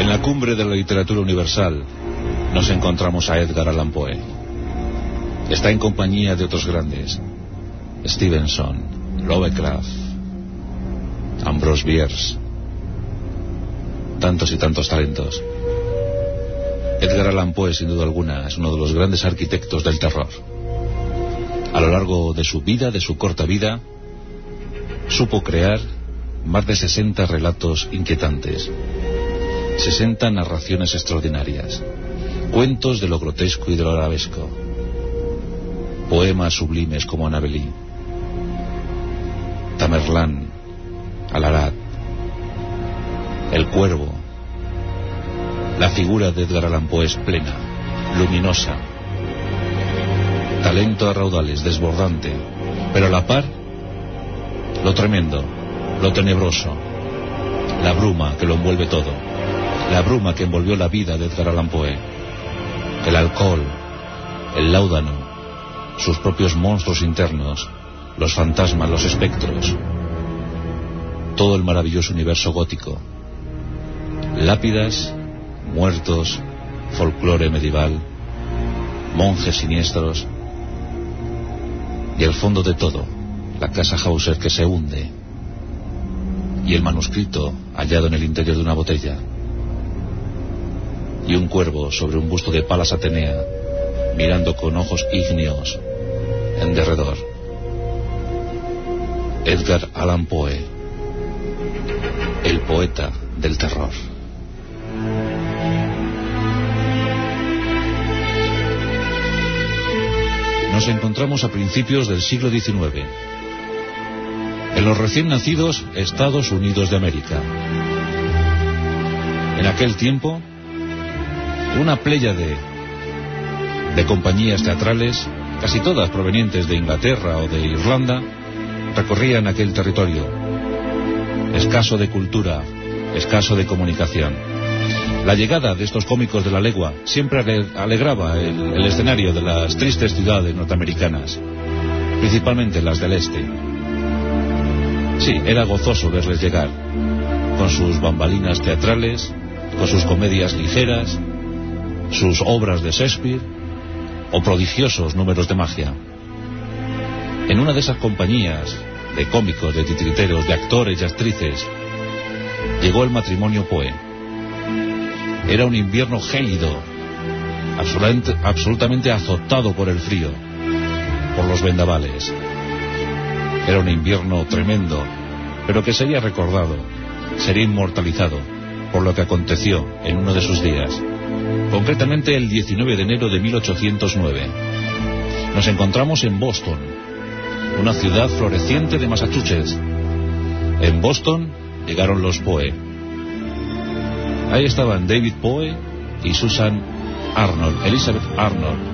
En la cumbre de la literatura universal nos encontramos a Edgar Allan Poe. Está en compañía de otros grandes: Stevenson, Lovecraft, Ambrose Bierce, tantos y tantos talentos. Edgar Allan Poe, sin duda alguna, es uno de los grandes arquitectos del terror. A lo largo de su vida, de su corta vida, supo crear más de 60 relatos inquietantes, 60 narraciones extraordinarias, cuentos de lo grotesco y de lo arabesco, poemas sublimes como Annabelle, Tamerlán, Al-Arad, El Cuervo. La figura de Edgar Allan Poe es plena, luminosa, talento a raudales, desbordante, pero a la par, lo tremendo, lo tenebroso, la bruma que lo envuelve todo, la bruma que envolvió la vida de Edgar Allan Poe, el alcohol, el láudano, sus propios monstruos internos, los fantasmas, los espectros, todo el maravilloso universo gótico, lápidas, muertos, folclore medieval, monjes siniestros, y el fondo de todo, la casa Hauser que se hunde, y el manuscrito hallado en el interior de una botella, y un cuervo sobre un busto de Palas Atenea, mirando con ojos ígneos en derredor. Edgar Allan Poe, el poeta del terror. Nos encontramos a principios del siglo XIX, en los recién nacidos Estados Unidos de América. En aquel tiempo, una pléyade de compañías teatrales, casi todas provenientes de Inglaterra o de Irlanda, recorrían aquel territorio, escaso de cultura, escaso de comunicación. La llegada de estos cómicos de la legua siempre alegraba el escenario de las tristes ciudades norteamericanas, principalmente las del este. Sí, era gozoso verles llegar, con sus bambalinas teatrales, con sus comedias ligeras, sus obras de Shakespeare o prodigiosos números de magia. En una de esas compañías de cómicos, de titiriteros, de actores y actrices, llegó el matrimonio Poe. Era un invierno gélido, absolutamente azotado por el frío, por los vendavales. Era un invierno tremendo, pero que sería recordado, sería inmortalizado por lo que aconteció en uno de sus días, concretamente el 19 de enero de 1809. Nos encontramos en Boston, una ciudad floreciente de Massachusetts. En Boston llegaron los Poe. Ahí estaban David Poe y Susan Arnold, Elizabeth Arnold.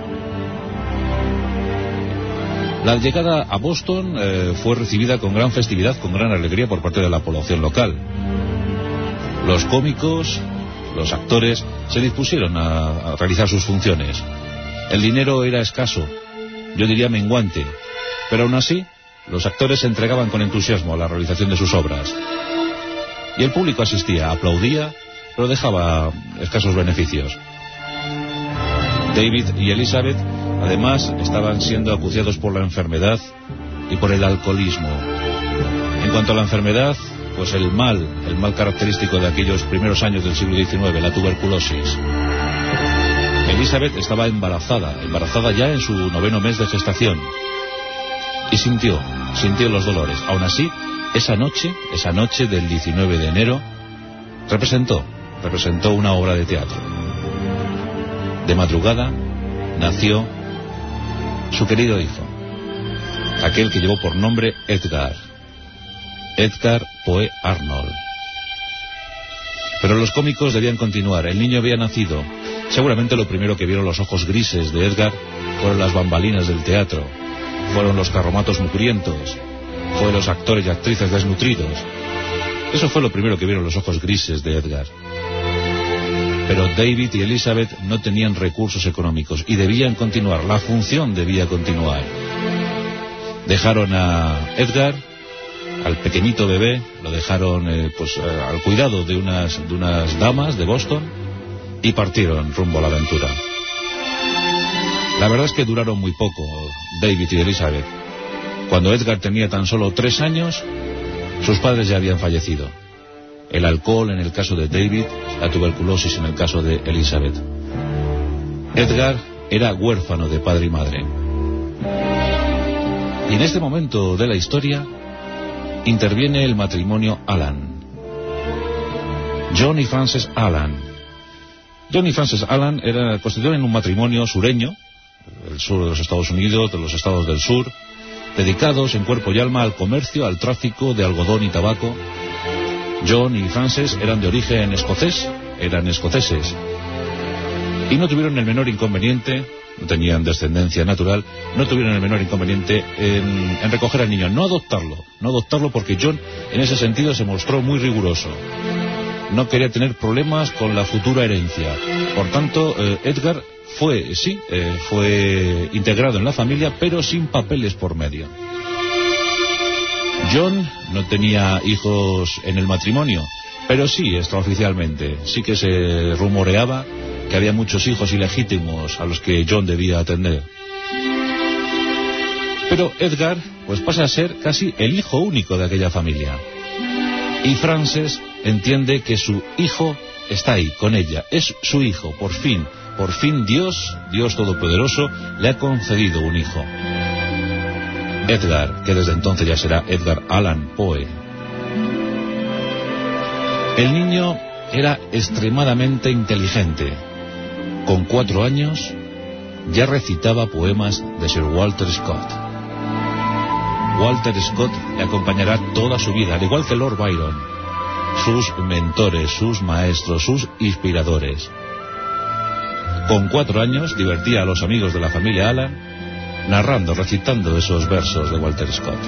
La llegada a Boston fue recibida con gran festividad, con gran alegría por parte de la población local. Los cómicos, los actores, se dispusieron a realizar sus funciones. El dinero era escaso, yo diría menguante, pero aún así, los actores se entregaban con entusiasmo a la realización de sus obras. Y el público asistía, aplaudía, pero dejaba escasos beneficios. David y Elizabeth, además, estaban siendo acuciados por la enfermedad y por el alcoholismo. En cuanto a la enfermedad, pues el mal característico de aquellos primeros años del siglo XIX, la tuberculosis. Elizabeth estaba embarazada ya en su 9º mes de gestación, y sintió los dolores. Aún así, esa noche del 19 de enero, representó una obra de teatro. De madrugada nació su querido hijo, aquel que llevó por nombre Edgar Poe Arnold. Pero los cómicos debían continuar. El niño había nacido. Seguramente lo primero que vieron los ojos grises de Edgar fueron las bambalinas del teatro, fueron los carromatos mugrientos, fueron los actores y actrices desnutridos. Eso fue lo primero que vieron los ojos grises de Edgar. Pero David y Elizabeth no tenían recursos económicos y debían continuar, la función debía continuar. Dejaron a Edgar Al pequeñito bebé lo dejaron al cuidado de unas damas de Boston y partieron rumbo a la aventura. La verdad es que duraron muy poco David y Elizabeth. Cuando Edgar tenía tan solo 3 años, sus padres ya habían fallecido. El alcohol en el caso de David, la tuberculosis en el caso de Elizabeth. Edgar era huérfano de padre y madre. Y en este momento de la historia interviene el matrimonio Allan. John y Frances Allan. John y Frances Allan constituyen un matrimonio sureño, del sur de los Estados Unidos, de los estados del sur, dedicados en cuerpo y alma al comercio, al tráfico de algodón y tabaco. John y Frances eran de origen escocés, eran escoceses, y no tuvieron el menor inconveniente, no tenían descendencia natural, no tuvieron el menor inconveniente en recoger al niño, no adoptarlo porque John en ese sentido se mostró muy riguroso. No quería tener problemas con la futura herencia. Por tanto, Edgar fue integrado en la familia, pero sin papeles por medio. John no tenía hijos en el matrimonio, pero sí extraoficialmente. Sí que se rumoreaba que había muchos hijos ilegítimos a los que John debía atender. Pero Edgar pasa a ser casi el hijo único de aquella familia. Y Frances entiende que su hijo está ahí, con ella. Es su hijo, por fin Dios Todopoderoso, le ha concedido un hijo. Edgar, que desde entonces ya será Edgar Allan Poe. El niño era extremadamente inteligente. Con 4 años ya recitaba poemas de Sir Walter Scott. Walter Scott le acompañará toda su vida, al igual que Lord Byron, sus mentores, sus maestros, sus inspiradores. Con 4 años divertía a los amigos de la familia Allan narrando, recitando esos versos de Walter Scott.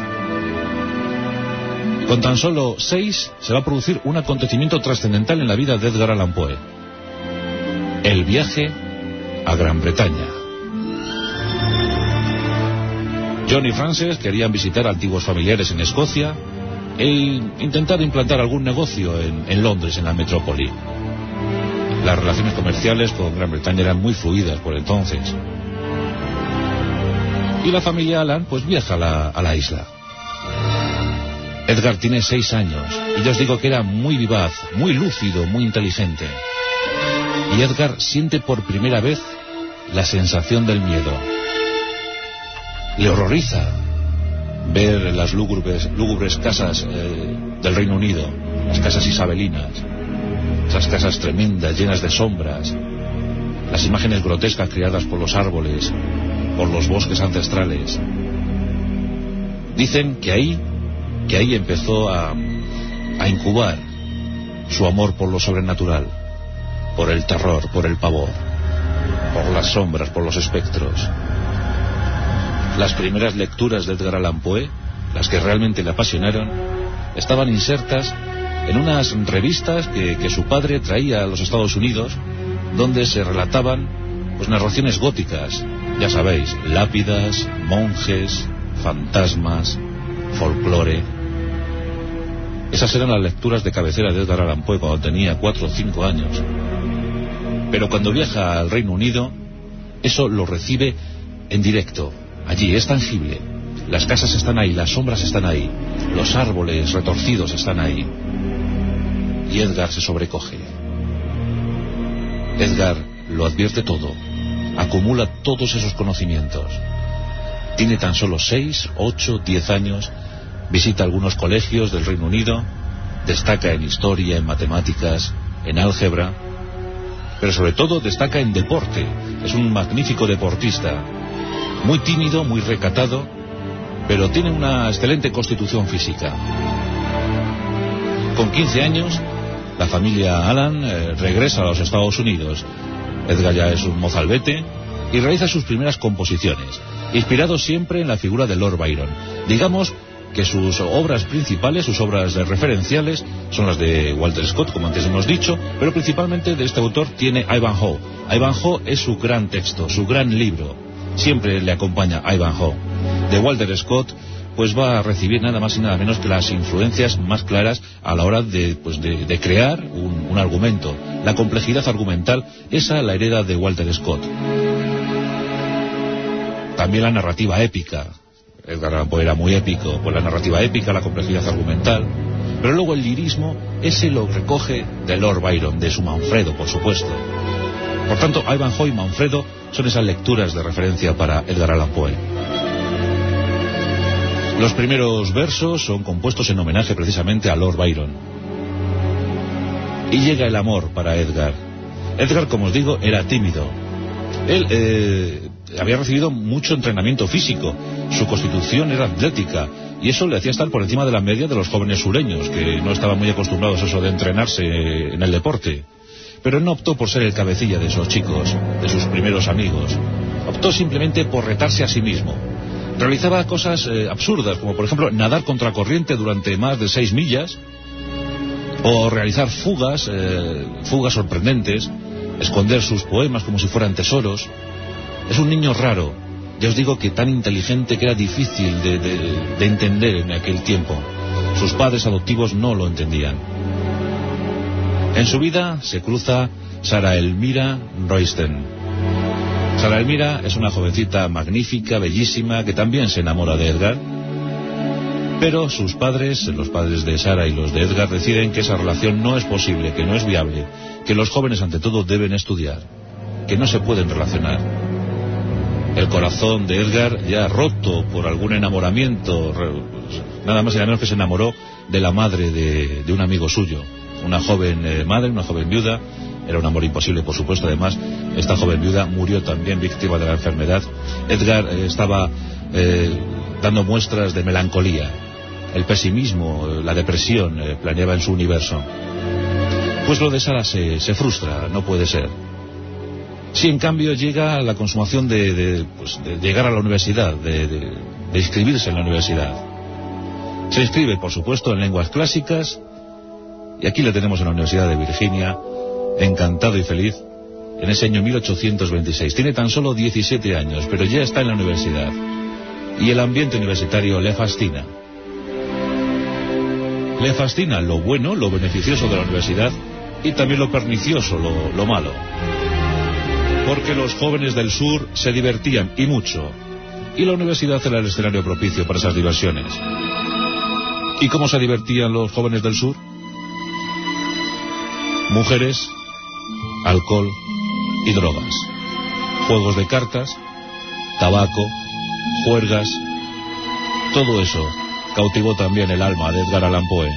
Con tan solo 6 se va a producir un acontecimiento trascendental en la vida de Edgar Allan Poe: el viaje a Gran Bretaña. John y Frances querían visitar antiguos familiares en Escocia e intentar implantar algún negocio en Londres, en la metrópoli. Las relaciones comerciales con Gran Bretaña eran muy fluidas por entonces. Y la familia Allan viaja a la isla. Edgar tiene 6 años y ya os digo que era muy vivaz, muy lúcido, muy inteligente. Y Edgar siente por primera vez la sensación del miedo. Le horroriza ver las lúgubres casas del Reino Unido, las casas isabelinas, esas casas tremendas, llenas de sombras, las imágenes grotescas creadas por los árboles, por los bosques ancestrales. Dicen que ahí empezó a incubar su amor por lo sobrenatural, por el terror, por el pavor, por las sombras, por los espectros. Las primeras lecturas de Edgar Allan Poe, las que realmente le apasionaron, estaban insertas en unas revistas que su padre traía a los Estados Unidos, donde se relataban narraciones góticas, ya sabéis, lápidas, monjes, fantasmas, folclore. Esas eran las lecturas de cabecera de Edgar Allan Poe cuando tenía 4 o 5 años. Pero cuando viaja al Reino Unido, eso lo recibe en directo. Allí es tangible. Las casas están ahí, las sombras están ahí, los árboles retorcidos están ahí. Y Edgar se sobrecoge. Edgar lo advierte todo, acumula todos esos conocimientos. Tiene tan solo 6, 8, 10 años, visita algunos colegios del Reino Unido, destaca en historia, en matemáticas, en álgebra, pero sobre todo destaca en deporte. Es un magnífico deportista, muy tímido, muy recatado, pero tiene una excelente constitución física. Con 15 años, la familia Allan regresa a los Estados Unidos. Edgar ya es un mozalbete y realiza sus primeras composiciones, inspirado siempre en la figura de Lord Byron. Digamos que sus obras principales, sus obras referenciales, son las de Walter Scott, como antes hemos dicho, pero principalmente de este autor tiene Ivanhoe. Ivanhoe es su gran texto, su gran libro. Siempre le acompaña Ivanhoe. De Walter Scott, pues va a recibir nada más y nada menos que las influencias más claras a la hora de crear un argumento. La complejidad argumental, esa la hereda de Walter Scott. También la narrativa épica. Edgar Allan Poe era muy épico, pues la narrativa épica, la complejidad argumental. Pero luego el lirismo, ese lo recoge de Lord Byron, de su Manfredo, por supuesto. Por tanto, Ivanhoe y Manfredo son esas lecturas de referencia para Edgar Allan Poe. Los primeros versos son compuestos en homenaje precisamente a Lord Byron. Y llega el amor para Edgar. Edgar, como os digo, era tímido. Él había recibido mucho entrenamiento físico. Su constitución era atlética. Y eso le hacía estar por encima de la media de los jóvenes sureños, que no estaban muy acostumbrados a eso de entrenarse en el deporte. Pero él no optó por ser el cabecilla de esos chicos, de sus primeros amigos. Optó simplemente por retarse a sí mismo. Realizaba cosas absurdas, como por ejemplo nadar contracorriente durante más de 6 millas, o realizar fugas sorprendentes, esconder sus poemas como si fueran tesoros. Es un niño raro, ya os digo que tan inteligente que era difícil de entender en aquel tiempo. Sus padres adoptivos no lo entendían. En su vida se cruza Sara Elmira Royston. Sara Elmira es una jovencita magnífica, bellísima, que también se enamora de Edgar. Pero sus padres, los padres de Sara y los de Edgar, deciden que esa relación no es posible, que no es viable, que los jóvenes ante todo deben estudiar, que no se pueden relacionar. El corazón de Edgar, ya roto por algún enamoramiento, nada más y nada menos que se enamoró de la madre de un amigo suyo. Una joven madre, una joven viuda. Era un amor imposible, por supuesto. Además, esta joven viuda murió también víctima de la enfermedad. Edgar estaba dando muestras de melancolía. El pesimismo, la depresión planeaba en su universo. Pues lo de Sara se frustra, no puede ser. Sí, en cambio, llega la consumación de llegar a la universidad, de inscribirse en la universidad. Se inscribe, por supuesto, en lenguas clásicas. Y aquí le tenemos en la Universidad de Virginia, encantado y feliz, en ese año 1826. Tiene tan solo 17 años, pero ya está en la universidad. Y el ambiente universitario le fascina. Le fascina lo bueno, lo beneficioso de la universidad, y también lo pernicioso, lo malo. Porque los jóvenes del sur se divertían, y mucho. Y la universidad era el escenario propicio para esas diversiones. ¿Y cómo se divertían los jóvenes del sur? Mujeres, alcohol y drogas, juegos de cartas, tabaco, juergas. Todo eso cautivó también el alma de Edgar Allan Poe.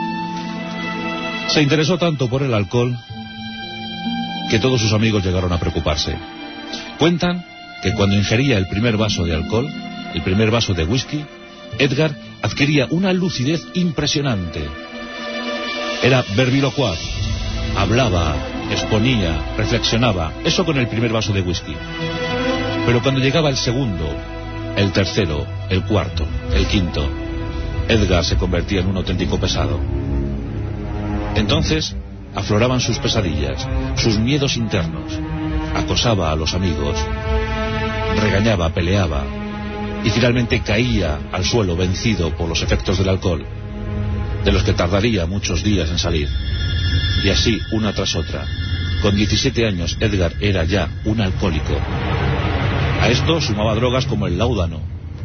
Se interesó tanto por el alcohol que todos sus amigos llegaron a preocuparse. Cuentan que cuando ingería el primer vaso de alcohol, el primer vaso de whisky, Edgar adquiría una lucidez impresionante. Era verbilocuaz. Hablaba, exponía, reflexionaba, eso con el primer vaso de whisky. Pero cuando llegaba el segundo, el tercero, el cuarto, el quinto, Edgar se convertía en un auténtico pesado. Entonces afloraban sus pesadillas, sus miedos internos, acosaba a los amigos, regañaba, peleaba, y finalmente caía al suelo vencido por los efectos del alcohol, de los que tardaría muchos días en salir. Y así, una tras otra. Con 17 años, Edgar era ya un alcohólico. A esto sumaba drogas como el láudano.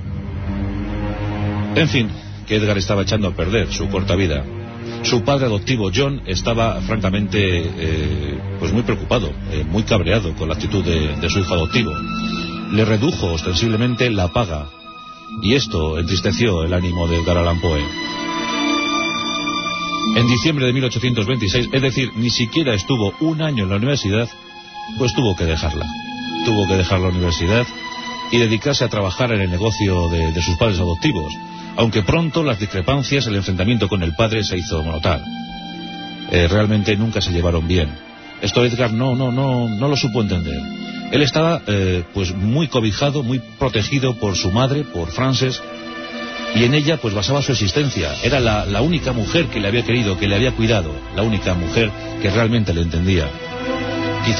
En fin, que Edgar estaba echando a perder su corta vida. Su padre adoptivo, John, estaba francamente muy preocupado, muy cabreado con la actitud de su hijo adoptivo. Le redujo ostensiblemente la paga, y esto entristeció el ánimo de Edgar Allan Poe. En diciembre de 1826, es decir, ni siquiera estuvo un año en la universidad, pues tuvo que dejarla. Tuvo que dejar la universidad y dedicarse a trabajar en el negocio de sus padres adoptivos, aunque pronto las discrepancias, el enfrentamiento con el padre se hizo notar. Realmente nunca se llevaron bien. Esto Edgar no lo supo entender. Él estaba muy cobijado, muy protegido por su madre, por Frances, y en ella pues basaba su existencia. Era la única mujer que le había querido, que le había cuidado, la única mujer que realmente le entendía.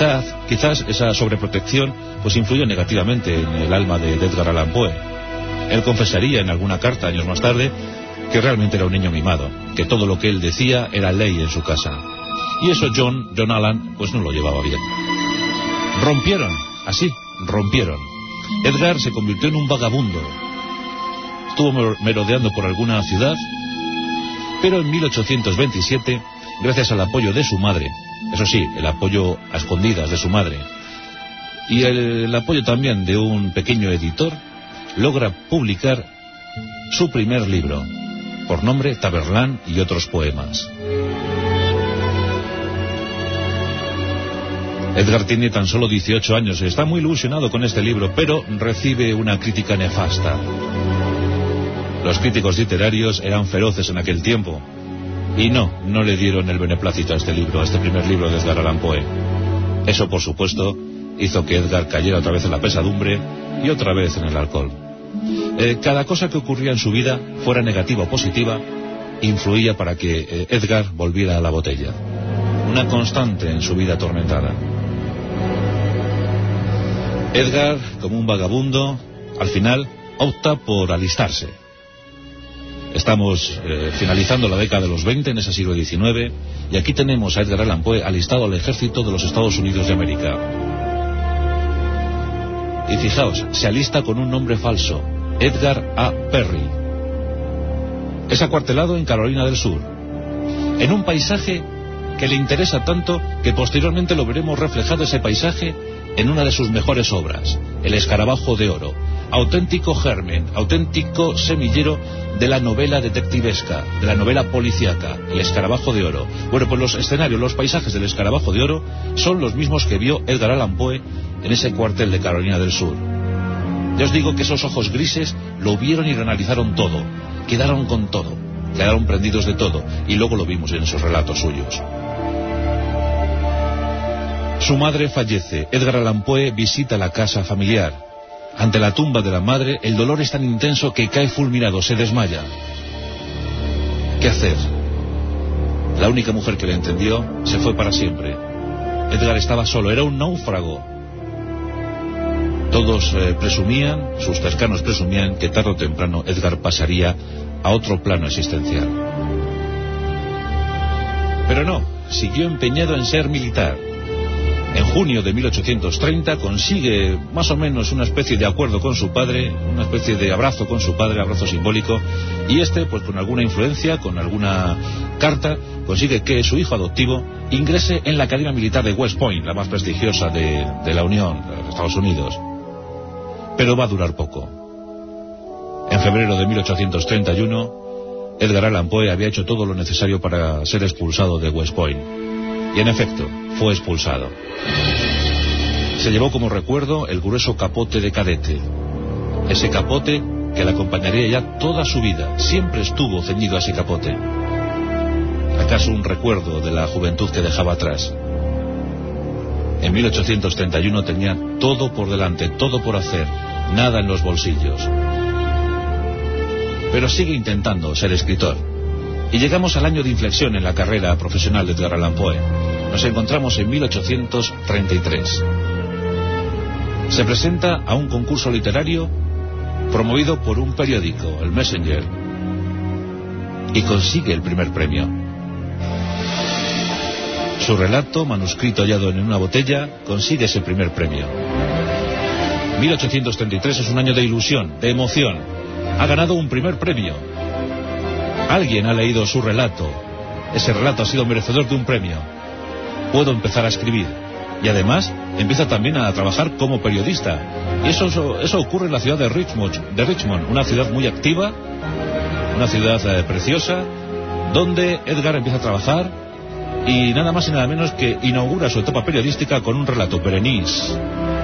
Quizás esa sobreprotección pues influyó negativamente en el alma de Edgar Allan Poe. Él confesaría en alguna carta años más tarde que realmente era un niño mimado, que todo lo que él decía era ley en su casa. Y eso John Allan pues no lo llevaba bien. Rompieron, rompieron. Edgar se convirtió en un vagabundo. Estuvo merodeando por alguna ciudad, pero en 1827, gracias al apoyo de su madre, eso sí, el apoyo a escondidas de su madre, y el apoyo también de un pequeño editor, logra publicar su primer libro, por nombre Tamerlán y otros poemas. Edgar tiene tan solo 18 años, está muy ilusionado con este libro, pero recibe una crítica nefasta. Los críticos literarios eran feroces en aquel tiempo, y no le dieron el beneplácito a este libro, a este primer libro de Edgar Allan Poe. Eso, por supuesto, hizo que Edgar cayera otra vez en la pesadumbre y otra vez en el alcohol. Cada cosa que ocurría en su vida, fuera negativa o positiva, influía para que Edgar volviera a la botella. Una constante en su vida atormentada. Edgar, como un vagabundo, al final opta por alistarse. Estamos finalizando la década de los 20 en ese siglo XIX, y aquí tenemos a Edgar Allan Poe alistado al ejército de los Estados Unidos de América. Y fijaos, se alista con un nombre falso, Edgar A. Perry. Es acuartelado en Carolina del Sur, en un paisaje que le interesa tanto que posteriormente lo veremos reflejado ese paisaje en una de sus mejores obras, El escarabajo de oro, auténtico germen, auténtico semillero de la novela detectivesca, de la novela policíaca, El escarabajo de oro. Bueno, pues los escenarios, los paisajes del escarabajo de oro son los mismos que vio Edgar Allan Poe en ese cuartel de Carolina del Sur. Ya os digo que esos ojos grises lo vieron y lo analizaron todo, quedaron con todo, quedaron prendidos de todo, y luego lo vimos en esos relatos suyos. Su madre fallece. Edgar Allan Poe visita la casa familiar. Ante la tumba de la madre, el dolor es tan intenso que cae fulminado, se desmaya. ¿Qué hacer? La única mujer que le entendió se fue para siempre. Edgar estaba solo, era un náufrago. Todos presumían, sus cercanos presumían, que tarde o temprano Edgar pasaría a otro plano existencial. Pero no, siguió empeñado en ser militar. En junio de 1830 consigue más o menos una especie de acuerdo con su padre, una especie de abrazo con su padre, abrazo simbólico, y pues con alguna influencia, con alguna carta, consigue que su hijo adoptivo ingrese en la Academia Militar de West Point, la más prestigiosa de la Unión, de Estados Unidos. Pero va a durar poco. En febrero de 1831, Edgar Allan Poe había hecho todo lo necesario para ser expulsado de West Point. Y en efecto, fue expulsado. Se llevó como recuerdo el grueso capote de cadete. Ese capote que le acompañaría ya toda su vida. Siempre estuvo ceñido a ese capote. ¿Acaso un recuerdo de la juventud que dejaba atrás? En 1831 tenía todo por delante, todo por hacer, nada en los bolsillos. Pero sigue intentando ser escritor. Y llegamos al año de inflexión en la carrera profesional de Edgar Allan Poe. Nos encontramos en 1833. Se presenta a un concurso literario promovido por un periódico, el Messenger, y consigue el primer premio. Su relato, manuscrito hallado en una botella, consigue ese primer premio. 1833 es un año de ilusión, de emoción. Ha ganado un primer premio. Alguien ha leído su relato. Ese relato ha sido merecedor de un premio. Puedo empezar a escribir. Y además empieza también a trabajar como periodista. Y eso ocurre en la ciudad de Richmond, una ciudad muy activa, una ciudad preciosa, donde Edgar empieza a trabajar y nada más y nada menos que inaugura su etapa periodística con un relato, Berenice.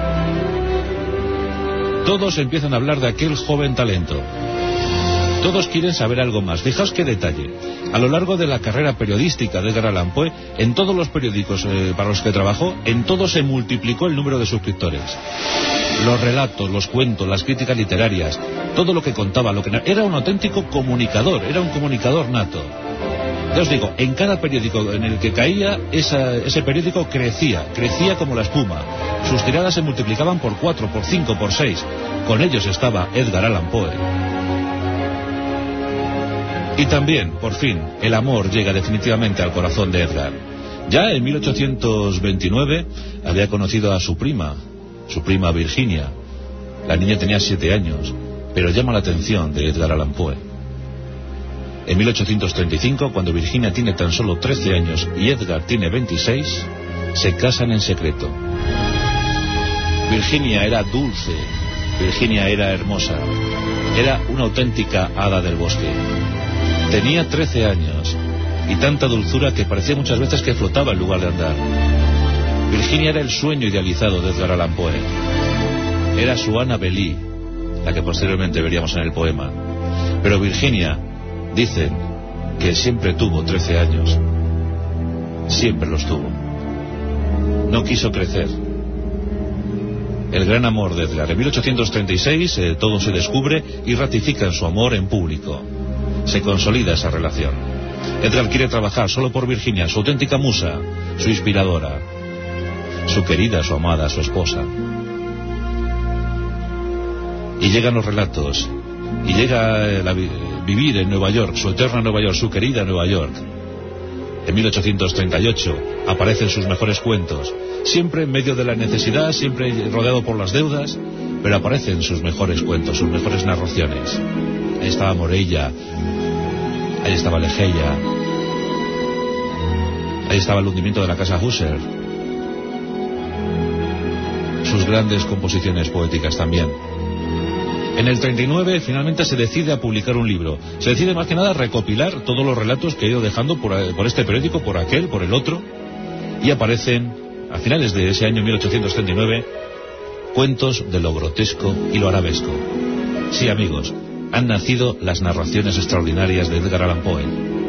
Todos empiezan a hablar de aquel joven talento. Todos quieren saber algo más. Fijaos qué detalle. A lo largo de la carrera periodística de Edgar Allan Poe, en todos los periódicos para los que trabajó, en todos se multiplicó el número de suscriptores. Los relatos, los cuentos, las críticas literarias, todo lo que contaba, era un auténtico comunicador, era un comunicador nato. Ya os digo, en cada periódico en el que caía, ese periódico crecía como la espuma. Sus tiradas se multiplicaban por 4, por 5, por 6. Con ellos estaba Edgar Allan Poe. Y también, por fin, el amor llega definitivamente al corazón de Edgar. Ya en 1829 había conocido a su prima Virginia. La niña tenía 7 años, pero llama la atención de Edgar Allan Poe. En 1835, cuando Virginia tiene tan solo 13 años y Edgar tiene 26, se casan en secreto. Virginia era dulce, Virginia era hermosa, era una auténtica hada del bosque. Tenía 13 años y tanta dulzura que parecía muchas veces que flotaba en lugar de andar. Virginia era el sueño idealizado de Edgar Allan Poe. Era su Annabelle, la que posteriormente veríamos en el poema. Pero Virginia, dicen que siempre tuvo 13 años. Siempre los tuvo. No quiso crecer. El gran amor de Edgar. En 1836 todo se descubre y ratifican su amor en público. Se consolida esa relación. Edgar quiere trabajar solo por Virginia, su auténtica musa, su inspiradora, su querida, su amada, su esposa. Y llegan los relatos, y llega vivir en Nueva York, su eterna Nueva York, su querida Nueva York. En 1838 aparecen sus mejores cuentos, siempre en medio de la necesidad, siempre rodeado por las deudas, pero aparecen sus mejores cuentos, sus mejores narraciones. Ahí estaba Morella, ahí estaba Legeia, ahí estaba el hundimiento de la casa Husser, sus grandes composiciones poéticas también. En el 39 finalmente se decide a publicar un libro. Se decide más que nada a recopilar todos los relatos que ha ido dejando por este periódico, por aquel, por el otro, y aparecen, a finales de ese año 1839, cuentos de lo grotesco y lo arabesco. Sí, amigos, han nacido las narraciones extraordinarias de Edgar Allan Poe.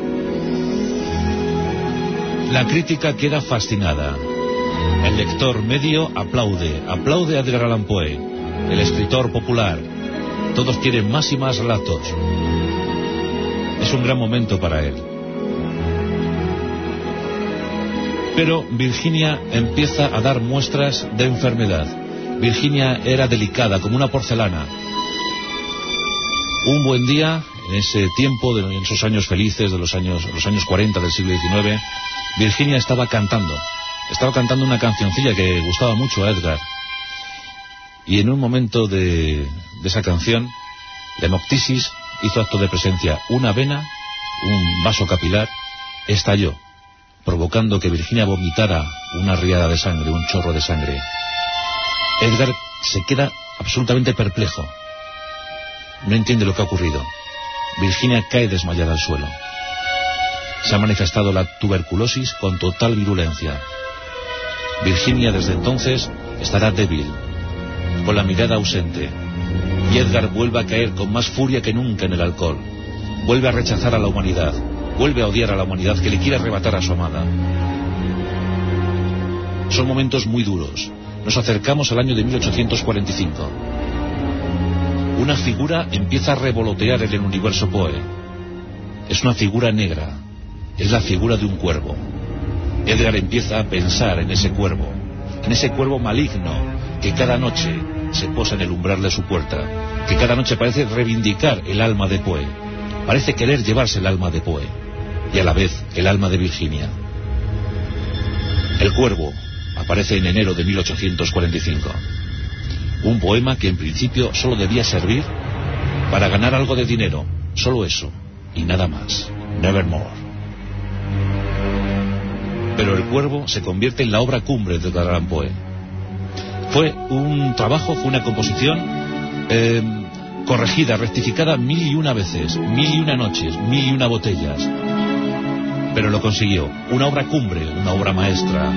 La crítica queda fascinada. El lector medio aplaude a Edgar Allan Poe, el escritor popular. Todos quieren más y más relatos. Es un gran momento para él. Pero Virginia empieza a dar muestras de enfermedad. Virginia era delicada, como una porcelana. Un buen día, en ese tiempo, en esos años felices de los años 40 del siglo XIX, Virginia estaba cantando una cancioncilla que gustaba mucho a Edgar. Y en un momento de esa canción, la hemoptisis hizo acto de presencia. Una vena, un vaso capilar, estalló, provocando que Virginia vomitara una riada de sangre, un chorro de sangre. Edgar se queda absolutamente perplejo. No entiende lo que ha ocurrido. Virginia cae desmayada al suelo. Se ha manifestado la tuberculosis con total virulencia. Virginia desde entonces estará débil, con la mirada ausente, y Edgar vuelve a caer con más furia que nunca en el alcohol. Vuelve a rechazar a la humanidad, vuelve a odiar a la humanidad que le quiere arrebatar a su amada. Son momentos muy duros. Nos acercamos al año de 1845. Una figura empieza a revolotear en el universo Poe. Es una figura negra, es la figura de un cuervo. Edgar empieza a pensar en ese cuervo maligno que cada noche se posa en el umbral de su puerta, que cada noche parece reivindicar el alma de Poe, parece querer llevarse el alma de Poe, y a la vez el alma de Virginia. El cuervo aparece en enero de 1845. Un poema que en principio solo debía servir para ganar algo de dinero, solo eso, y nada más, nevermore. Pero el cuervo se convierte en la obra cumbre de Edgar Allan Poe. Fue un trabajo, fue una composición corregida, rectificada 1001 veces, 1001 noches, 1001 botellas. Pero lo consiguió. Una obra cumbre, una obra maestra.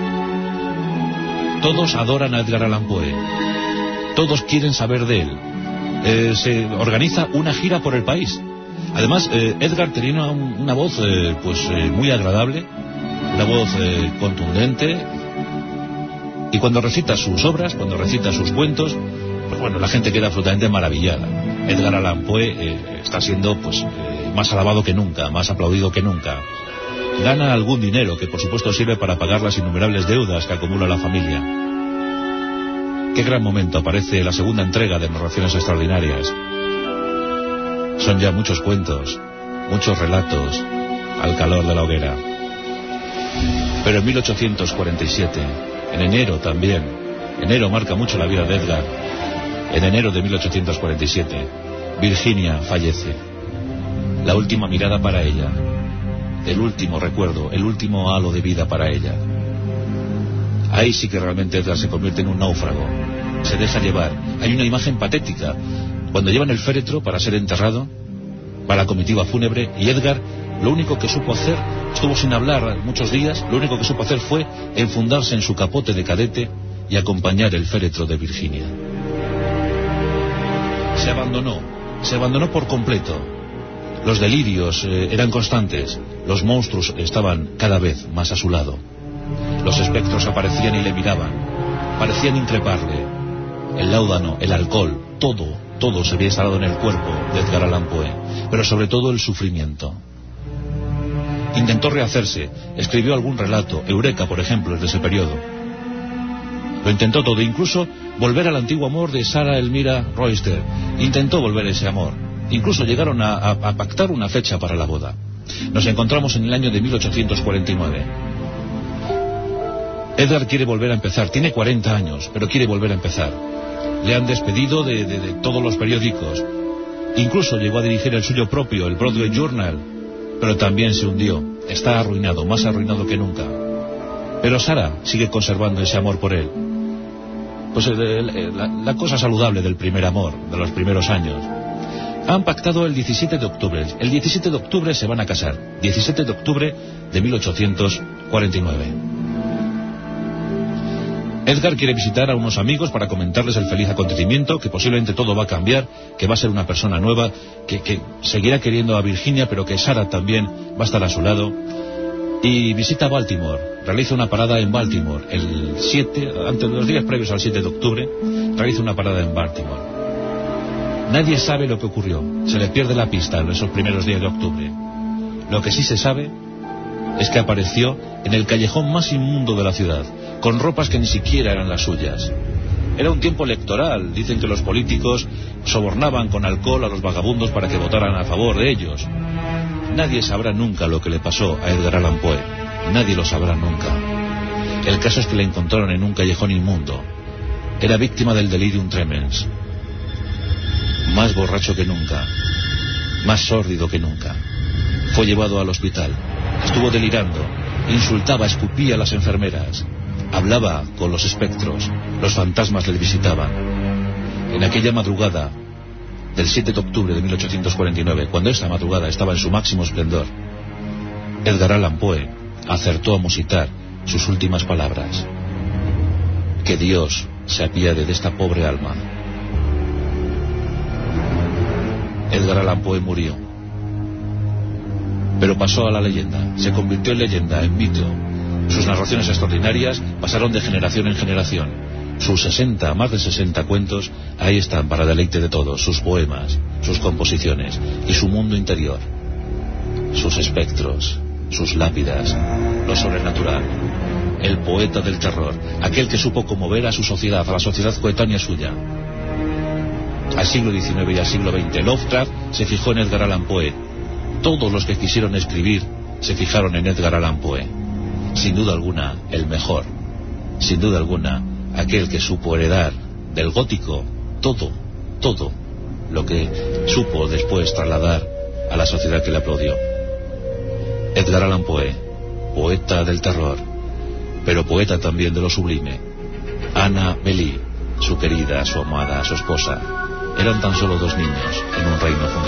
Todos adoran a Edgar Allan Poe. Todos quieren saber de él. Se organiza una gira por el país. Además, Edgar tenía una voz muy agradable, una voz contundente. Y cuando recita sus obras, cuando recita sus cuentos, pues bueno, la gente queda absolutamente maravillada. Edgar Allan Poe está siendo pues más alabado que nunca, más aplaudido que nunca. Gana algún dinero que por supuesto sirve para pagar las innumerables deudas que acumula la familia. Qué gran momento, aparece la segunda entrega de Narraciones Extraordinarias. Son ya muchos cuentos, muchos relatos, al calor de la hoguera. Pero en 1847, en enero también, enero marca mucho la vida de Edgar, en enero de 1847, Virginia fallece. La última mirada para ella, el último recuerdo, el último halo de vida para ella. Ahí sí que realmente Edgar se convierte en un náufrago, se deja llevar. Hay una imagen patética, cuando llevan el féretro para ser enterrado, para la comitiva fúnebre, y Edgar lo único que supo hacer, estuvo sin hablar muchos días, lo único que supo hacer fue enfundarse en su capote de cadete y acompañar el féretro de Virginia. Se abandonó por completo. Los delirios eran constantes, los monstruos estaban cada vez más a su lado. Los espectros aparecían y le miraban, parecían increparle. El láudano, el alcohol, todo se había instalado en el cuerpo de Edgar Allan Poe, pero sobre todo el sufrimiento. Intentó rehacerse, escribió algún relato, Eureka, por ejemplo, de ese periodo. Lo intentó todo, incluso volver al antiguo amor de Sarah Elmira Royster. Intentó volver a ese amor. Incluso llegaron a pactar una fecha para la boda. Nos encontramos en el año de 1849. Edgar quiere volver a empezar, tiene 40 años, pero quiere volver a empezar. Le han despedido de todos los periódicos. Incluso llegó a dirigir el suyo propio, el Broadway Journal, pero también se hundió. Está arruinado, más arruinado que nunca. Pero Sarah sigue conservando ese amor por él. Pues la cosa saludable del primer amor, de los primeros años. Han pactado el 17 de octubre. El 17 de octubre se van a casar. 17 de octubre de 1849. Edgar quiere visitar a unos amigos para comentarles el feliz acontecimiento, que posiblemente todo va a cambiar, que va a ser una persona nueva, que seguirá queriendo a Virginia, pero que Sarah también va a estar a su lado. Y visita Baltimore, realiza una parada en Baltimore, el 7, antes de los días previos al 7 de octubre, realiza una parada en Baltimore. Nadie sabe lo que ocurrió, se le pierde la pista en esos primeros días de octubre. Lo que sí se sabe es que apareció en el callejón más inmundo de la ciudad, con ropas que ni siquiera eran las suyas. Era un tiempo electoral, dicen que los políticos sobornaban con alcohol a los vagabundos para que votaran a favor de ellos. Nadie sabrá nunca lo que le pasó a Edgar Allan Poe, nadie lo sabrá nunca. El caso es que le encontraron en un callejón inmundo. Era víctima del delirium tremens. Más borracho que nunca, más sórdido que nunca. Fue llevado al hospital, estuvo delirando, insultaba, escupía a las enfermeras, hablaba con los espectros, los fantasmas le visitaban. En aquella madrugada del 7 de octubre de 1849, cuando esta madrugada estaba en su máximo esplendor, Edgar Allan Poe acertó a musitar sus últimas palabras: que Dios se apiade de esta pobre alma. Edgar Allan Poe murió, pero pasó a la leyenda, se convirtió en leyenda, en mito. Sus narraciones extraordinarias pasaron de generación en generación. Sus más de 60 cuentos, ahí están para deleite de todos, sus poemas, sus composiciones y su mundo interior, sus espectros, sus lápidas, lo sobrenatural. El poeta del terror, aquel que supo conmover a su sociedad, a la sociedad coetánea suya. Al siglo XIX y al siglo XX, Lovecraft se fijó en Edgar Allan Poe. Todos los que quisieron escribir se fijaron en Edgar Allan Poe. Sin duda alguna, el mejor. Sin duda alguna, aquel que supo heredar del gótico todo lo que supo después trasladar a la sociedad que le aplaudió. Edgar Allan Poe, poeta del terror, pero poeta también de lo sublime. Anna Bely, su querida, su amada, su esposa, eran tan solo dos niños en un reino fundado.